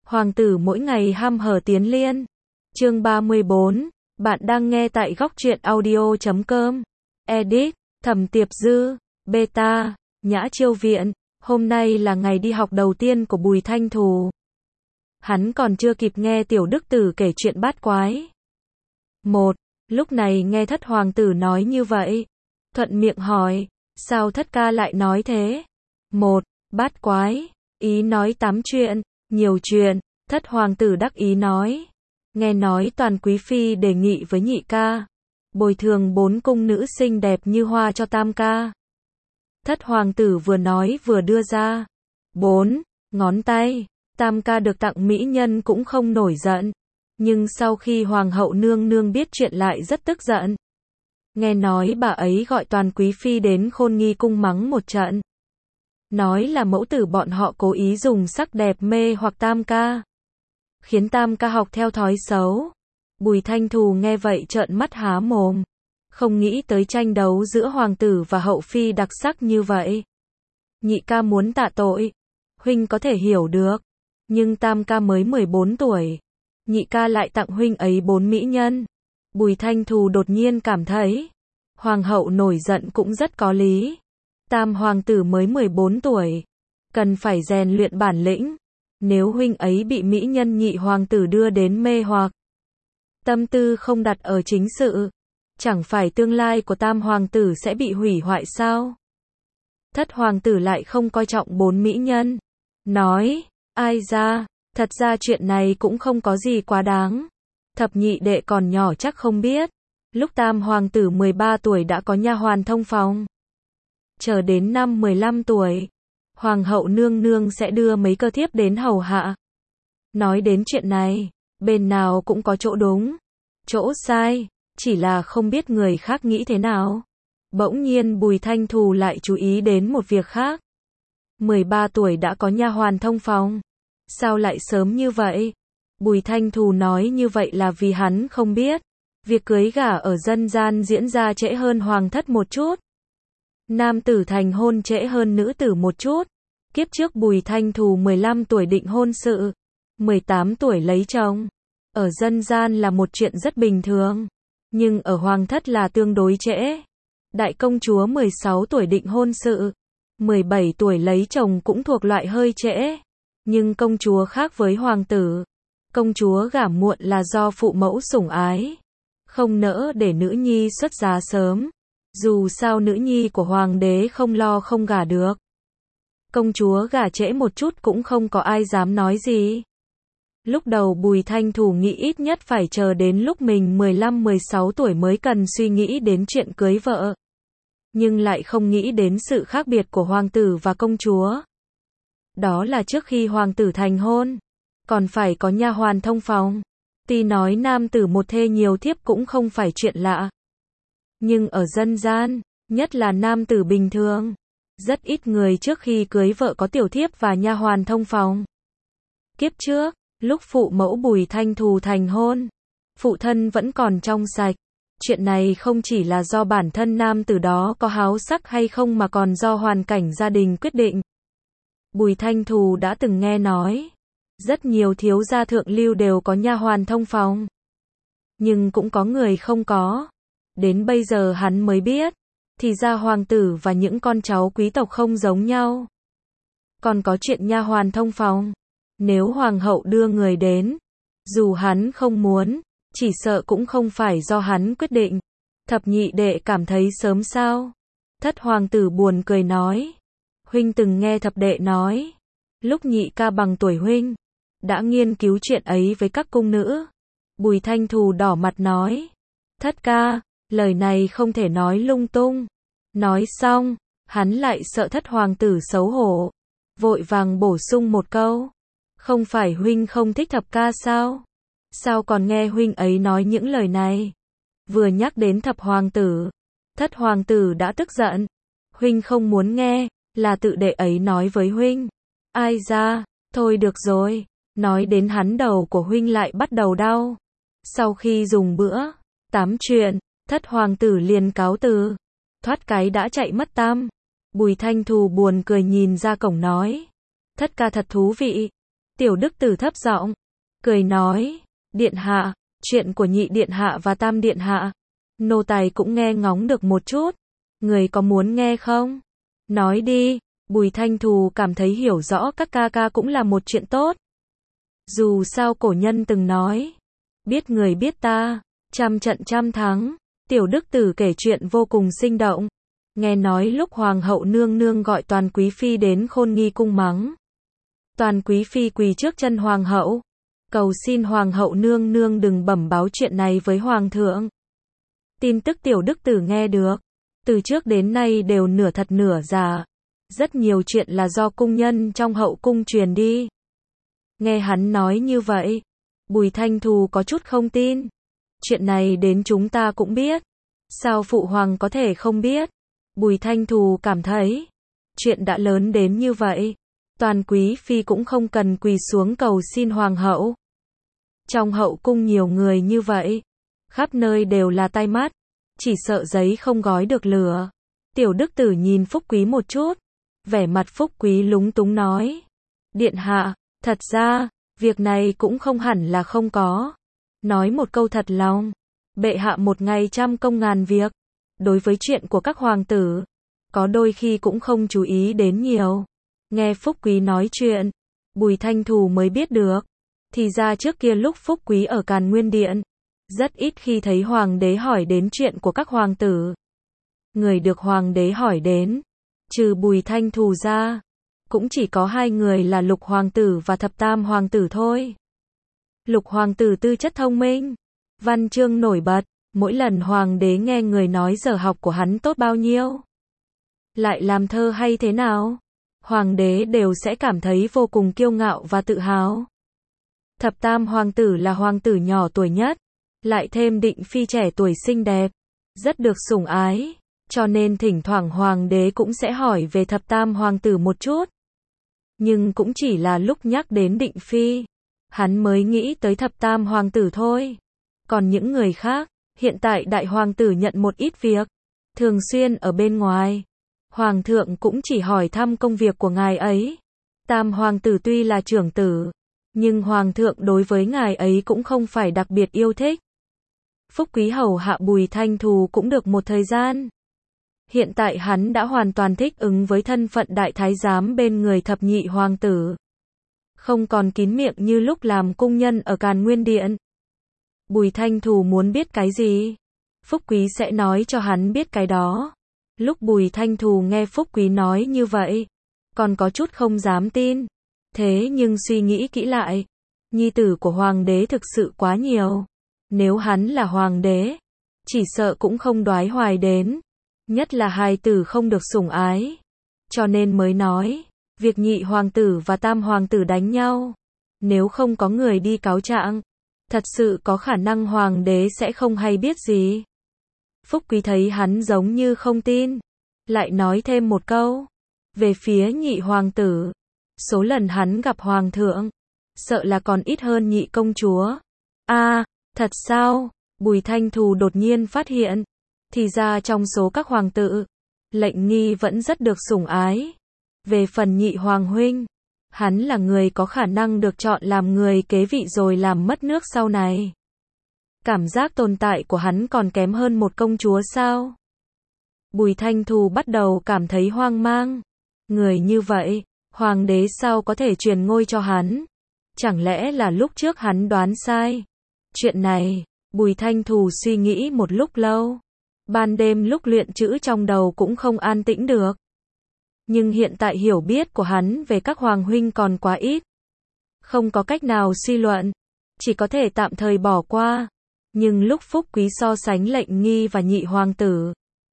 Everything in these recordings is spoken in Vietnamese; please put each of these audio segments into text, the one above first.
Hoàng tử mỗi ngày hăm hở tiến liên. Chương 34, bạn đang nghe tại góc truyện audio.com. Edit, Thẩm Tiệp Dư, Beta, Nhã Chiêu Viện. Hôm nay là ngày đi học đầu tiên của Bùi Thanh Thù. Hắn còn chưa kịp nghe Tiểu Đức Tử kể chuyện bát quái. Lúc này nghe thất hoàng tử nói như vậy. Thuận miệng hỏi, sao thất ca lại nói thế? Bát quái, ý nói 8 chuyện, nhiều chuyện, thất hoàng tử đắc ý nói. Nghe nói toàn quý phi đề nghị với nhị ca, bồi thường 4 cung nữ xinh đẹp như hoa cho tam ca. Thất hoàng tử vừa nói vừa đưa ra 4 ngón tay, tam ca được tặng mỹ nhân cũng không nổi giận. Nhưng sau khi hoàng hậu nương nương biết chuyện lại rất tức giận. Nghe nói bà ấy gọi toàn quý phi đến Khôn Nghi cung mắng một trận. Nói là mẫu tử bọn họ cố ý dùng sắc đẹp mê hoặc tam ca, khiến tam ca học theo thói xấu. Bùi Thanh Thù nghe vậy trợn mắt há mồm. Không nghĩ tới tranh đấu giữa hoàng tử và hậu phi đặc sắc như vậy. Nhị ca muốn tạ tội, huynh có thể hiểu được. Nhưng tam ca mới 14 tuổi. Nhị ca lại tặng huynh ấy 4 mỹ nhân. Bùi Thanh Thù đột nhiên cảm thấy, hoàng hậu nổi giận cũng rất có lý. Tam hoàng tử mới 14 tuổi, cần phải rèn luyện bản lĩnh. Nếu huynh ấy bị mỹ nhân nhị hoàng tử đưa đến mê hoặc, tâm tư không đặt ở chính sự, chẳng phải tương lai của tam hoàng tử sẽ bị hủy hoại sao? Thất hoàng tử lại không coi trọng 4 mỹ nhân. Nói, ai ra, thật ra chuyện này cũng không có gì quá đáng. Thập nhị đệ còn nhỏ chắc không biết. Lúc tam hoàng tử 13 tuổi đã có nha hoàn thông phòng. Chờ đến năm 15 tuổi, hoàng hậu nương nương sẽ đưa mấy cơ thiếp đến hầu hạ. Nói đến chuyện này, bên nào cũng có chỗ đúng, chỗ sai, chỉ là không biết người khác nghĩ thế nào. Bỗng nhiên Bùi Thanh Thù lại chú ý đến một việc khác. 13 tuổi đã có nha hoàn thông phòng. Sao lại sớm như vậy? Bùi Thanh Thù nói như vậy là vì hắn không biết, việc cưới gả ở dân gian diễn ra trễ hơn hoàng thất một chút. Nam tử thành hôn trễ hơn nữ tử một chút. Kiếp trước Bùi Thanh Thù 15 tuổi định hôn sự, 18 tuổi lấy chồng. Ở dân gian là một chuyện rất bình thường, nhưng ở hoàng thất là tương đối trễ. Đại công chúa 16 tuổi định hôn sự, 17 tuổi lấy chồng cũng thuộc loại hơi trễ. Nhưng công chúa khác với hoàng tử. Công chúa gả muộn là do phụ mẫu sủng ái, không nỡ để nữ nhi xuất giá sớm. Dù sao nữ nhi của hoàng đế không lo không gả được. Công chúa gả trễ một chút cũng không có ai dám nói gì. Lúc đầu Bùi Thanh Thù nghĩ ít nhất phải chờ đến lúc mình 15-16 tuổi mới cần suy nghĩ đến chuyện cưới vợ. Nhưng lại không nghĩ đến sự khác biệt của hoàng tử và công chúa. Đó là trước khi hoàng tử thành hôn, còn phải có nha hoàn thông phòng. Tuy nói nam tử một thê nhiều thiếp cũng không phải chuyện lạ. Nhưng ở dân gian, nhất là nam tử bình thường, rất ít người trước khi cưới vợ có tiểu thiếp và nha hoàn thông phòng. Kiếp trước, lúc phụ mẫu Bùi Thanh Thù thành hôn, phụ thân vẫn còn trong sạch. Chuyện này không chỉ là do bản thân nam tử đó có háo sắc hay không mà còn do hoàn cảnh gia đình quyết định. Bùi Thanh Thù đã từng nghe nói, rất nhiều thiếu gia thượng lưu đều có nha hoàn thông phòng. Nhưng cũng có người không có. Đến bây giờ hắn mới biết, thì ra hoàng tử và những con cháu quý tộc không giống nhau. Còn có chuyện nha hoàn thông phòng, nếu hoàng hậu đưa người đến, dù hắn không muốn, chỉ sợ cũng không phải do hắn quyết định. Thập nhị đệ cảm thấy sớm sao? Thất hoàng tử buồn cười nói, huynh từng nghe thập đệ nói, lúc nhị ca bằng tuổi huynh, đã nghiên cứu chuyện ấy với các cung nữ. Bùi Thanh Thù đỏ mặt nói, thất ca, lời này không thể nói lung tung. Nói xong, hắn lại sợ thất hoàng tử xấu hổ, vội vàng bổ sung một câu, không phải huynh không thích thập ca sao? Sao còn nghe huynh ấy nói những lời này? Vừa nhắc đến thập hoàng tử, thất hoàng tử đã tức giận. Huynh không muốn nghe, là tự đệ ấy nói với huynh. Ai ra, thôi được rồi, nói đến hắn đầu của huynh lại bắt đầu đau. Sau khi dùng bữa 8 chuyện, thất hoàng tử liền cáo từ, thoát cái đã chạy mất tăm. Bùi Thanh Thù buồn cười nhìn ra cổng nói, thất ca thật thú vị. Tiểu Đức Tử thấp giọng, cười nói, điện hạ, chuyện của nhị điện hạ và tam điện hạ, nô tài cũng nghe ngóng được một chút, người có muốn nghe không? Nói đi. Bùi Thanh Thù cảm thấy hiểu rõ các ca ca cũng là một chuyện tốt. Dù sao cổ nhân từng nói, biết người biết ta, trăm trận trăm thắng. Tiểu Đức Tử kể chuyện vô cùng sinh động. Nghe nói lúc Hoàng hậu nương nương gọi Toàn Quý Phi đến Khôn Nghi cung mắng. Toàn Quý Phi quỳ trước chân Hoàng hậu, cầu xin Hoàng hậu nương nương đừng bẩm báo chuyện này với Hoàng thượng. Tin tức Tiểu Đức Tử nghe được, từ trước đến nay đều nửa thật nửa giả. Rất nhiều chuyện là do cung nhân trong hậu cung truyền đi. Nghe hắn nói như vậy, Bùi Thanh Thù có chút không tin. Chuyện này đến chúng ta cũng biết. Sao Phụ Hoàng có thể không biết? Bùi Thanh Thù cảm thấy, chuyện đã lớn đến như vậy, Toàn Quý Phi cũng không cần quỳ xuống cầu xin Hoàng hậu. Trong hậu cung nhiều người như vậy, khắp nơi đều là tai mắt, chỉ sợ giấy không gói được lửa. Tiểu Đức Tử nhìn Phúc Quý một chút, vẻ mặt Phúc Quý lúng túng nói, điện hạ, thật ra, việc này cũng không hẳn là không có. Nói một câu thật lòng, bệ hạ một ngày trăm công ngàn việc, đối với chuyện của các hoàng tử, có đôi khi cũng không chú ý đến nhiều. Nghe Phúc Quý nói chuyện, Bùi Thanh Thù mới biết được, thì ra trước kia lúc Phúc Quý ở Càn Nguyên Điện, rất ít khi thấy hoàng đế hỏi đến chuyện của các hoàng tử. Người được hoàng đế hỏi đến, trừ Bùi Thanh Thù ra, cũng chỉ có hai người là Lục hoàng tử và Thập Tam hoàng tử thôi. Lục hoàng tử tư chất thông minh, văn chương nổi bật, mỗi lần hoàng đế nghe người nói giờ học của hắn tốt bao nhiêu, lại làm thơ hay thế nào, hoàng đế đều sẽ cảm thấy vô cùng kiêu ngạo và tự hào. Thập Tam hoàng tử là hoàng tử nhỏ tuổi nhất, lại thêm Định Phi trẻ tuổi xinh đẹp, rất được sủng ái, cho nên thỉnh thoảng hoàng đế cũng sẽ hỏi về Thập Tam hoàng tử một chút. Nhưng cũng chỉ là lúc nhắc đến Định Phi, hắn mới nghĩ tới Thập Tam hoàng tử thôi. Còn những người khác, hiện tại đại hoàng tử nhận một ít việc, thường xuyên ở bên ngoài. Hoàng thượng cũng chỉ hỏi thăm công việc của ngài ấy. Tam hoàng tử tuy là trưởng tử, nhưng hoàng thượng đối với ngài ấy cũng không phải đặc biệt yêu thích. Phúc Quý hầu hạ Bùi Thanh Thù cũng được một thời gian. Hiện tại hắn đã hoàn toàn thích ứng với thân phận đại thái giám bên người thập nhị hoàng tử. Không còn kín miệng như lúc làm cung nhân ở Càn Nguyên Điện. Bùi Thanh Thù muốn biết cái gì, Phúc Quý sẽ nói cho hắn biết cái đó. Lúc Bùi Thanh Thù nghe Phúc Quý nói như vậy, còn có chút không dám tin. Thế nhưng suy nghĩ kỹ lại, nhi tử của hoàng đế thực sự quá nhiều. Nếu hắn là hoàng đế, chỉ sợ cũng không đoái hoài đến. Nhất là hài tử không được sủng ái. Cho nên mới nói, việc nhị hoàng tử và tam hoàng tử đánh nhau, nếu không có người đi cáo trạng, thật sự có khả năng hoàng đế sẽ không hay biết gì. Phúc Quý thấy hắn giống như không tin, lại nói thêm một câu. Về phía nhị hoàng tử, số lần hắn gặp hoàng thượng, sợ là còn ít hơn nhị công chúa. Thật sao? Bùi Thanh Thù đột nhiên phát hiện, thì ra trong số các hoàng tử, Lệnh Nghi vẫn rất được sủng ái. Về phần nhị hoàng huynh, hắn là người có khả năng được chọn làm người kế vị rồi làm mất nước sau này. Cảm giác tồn tại của hắn còn kém hơn một công chúa sao? Bùi Thanh Thù bắt đầu cảm thấy hoang mang. Người như vậy, hoàng đế sao có thể truyền ngôi cho hắn? Chẳng lẽ là lúc trước hắn đoán sai? Chuyện này, Bùi Thanh Thù suy nghĩ một lúc lâu. Ban đêm lúc luyện chữ trong đầu cũng không an tĩnh được. Nhưng hiện tại hiểu biết của hắn về các hoàng huynh còn quá ít. Không có cách nào suy luận, chỉ có thể tạm thời bỏ qua. Nhưng lúc Phúc Quý so sánh Lệnh Nghi và nhị hoàng tử,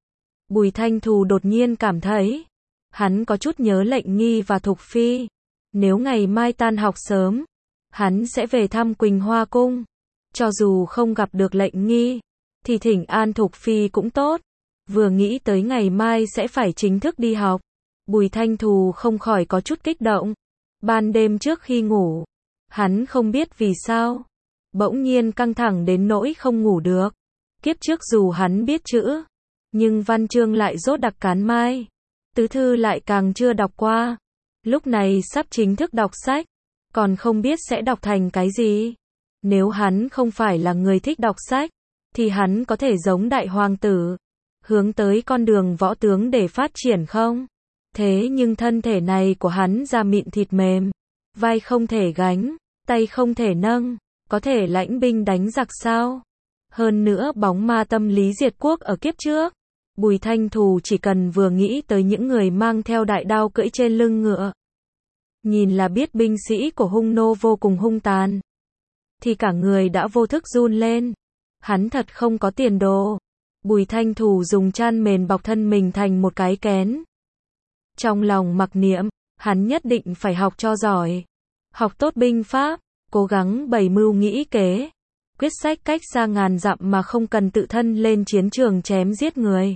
Bùi Thanh Thù đột nhiên cảm thấy, hắn có chút nhớ Lệnh Nghi và Thục Phi. Nếu ngày mai tan học sớm, hắn sẽ về thăm Quỳnh Hoa Cung. Cho dù không gặp được Lệnh Nghi, thì thỉnh an Thục Phi cũng tốt. Vừa nghĩ tới ngày mai sẽ phải chính thức đi học, Bùi Thanh Thù không khỏi có chút kích động. Ban đêm trước khi ngủ, hắn không biết vì sao, bỗng nhiên căng thẳng đến nỗi không ngủ được. Kiếp trước dù hắn biết chữ, nhưng văn chương lại dốt đặc cán mai. Tứ thư lại càng chưa đọc qua. Lúc này sắp chính thức đọc sách, còn không biết sẽ đọc thành cái gì. Nếu hắn không phải là người thích đọc sách, thì hắn có thể giống đại hoàng tử, hướng tới con đường võ tướng để phát triển không? Thế nhưng thân thể này của hắn da mịn thịt mềm, vai không thể gánh, tay không thể nâng, có thể lãnh binh đánh giặc sao? Hơn nữa bóng ma tâm lý diệt quốc ở kiếp trước, Bùi Thanh Thù chỉ cần vừa nghĩ tới những người mang theo đại đao cưỡi trên lưng ngựa, nhìn là biết binh sĩ của Hung Nô vô cùng hung tàn, thì cả người đã vô thức run lên. Hắn thật không có tiền đồ. Bùi Thanh Thù dùng chăn mền bọc thân mình thành một cái kén. Trong lòng mặc niệm, hắn nhất định phải học cho giỏi, học tốt binh pháp, cố gắng bày mưu nghĩ kế, quyết sách cách xa ngàn dặm mà không cần tự thân lên chiến trường chém giết người.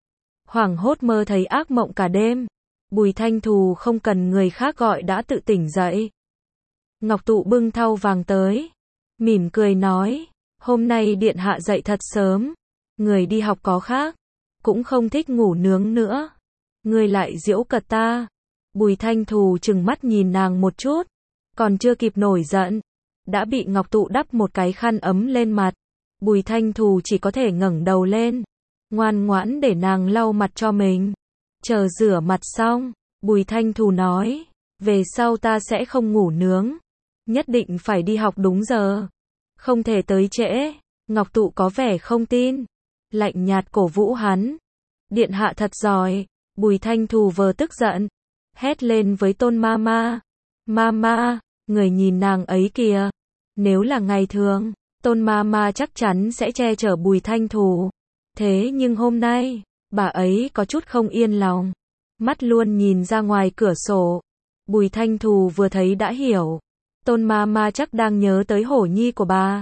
Hoảng hốt mơ thấy ác mộng cả đêm, Bùi Thanh Thù không cần người khác gọi đã tự tỉnh dậy. Ngọc Tụ bưng thau vàng tới, mỉm cười nói, hôm nay điện hạ dậy thật sớm, người đi học có khác, cũng không thích ngủ nướng nữa. Người lại giễu cợt ta. Bùi Thanh Thù trừng mắt nhìn nàng một chút, còn chưa kịp nổi giận, đã bị Ngọc Tụ đắp một cái khăn ấm lên mặt. Bùi Thanh Thù chỉ có thể ngẩng đầu lên, ngoan ngoãn để nàng lau mặt cho mình. Chờ rửa mặt xong, Bùi Thanh Thù nói, về sau ta sẽ không ngủ nướng, nhất định phải đi học đúng giờ, không thể tới trễ. Ngọc Tụ có vẻ không tin, lạnh nhạt cổ vũ hắn. Điện hạ thật giỏi. Bùi Thanh Thù vừa tức giận, hét lên với Tôn Mama. Mama, người nhìn nàng ấy kìa. Nếu là ngày thường, Tôn Mama chắc chắn sẽ che chở Bùi Thanh Thù. Thế nhưng hôm nay, bà ấy có chút không yên lòng, mắt luôn nhìn ra ngoài cửa sổ. Bùi Thanh Thù vừa thấy đã hiểu, Tôn Mama chắc đang nhớ tới hổ nhi của bà.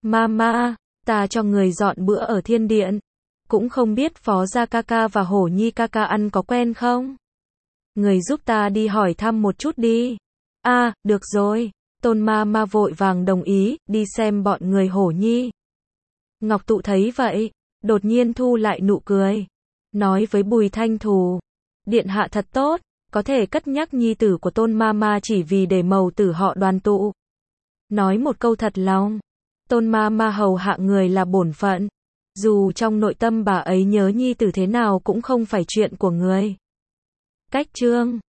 Mama, ta cho người dọn bữa ở thiên điện, cũng không biết Phó Gia ca ca và Hổ Nhi ca ca ăn có quen không? Người giúp ta đi hỏi thăm một chút đi. Được rồi. Tôn Mama vội vàng đồng ý, đi xem bọn người Hổ Nhi. Ngọc Tụ thấy vậy, đột nhiên thu lại nụ cười, nói với Bùi Thanh Thù, điện hạ thật tốt, có thể cất nhắc nhi tử của Tôn Mama chỉ vì để mầu tử họ đoàn tụ. Nói một câu thật lòng, Tôn Mama hầu hạ người là bổn phận. Dù trong nội tâm bà ấy nhớ nhi tử thế nào cũng không phải chuyện của người. Cách chương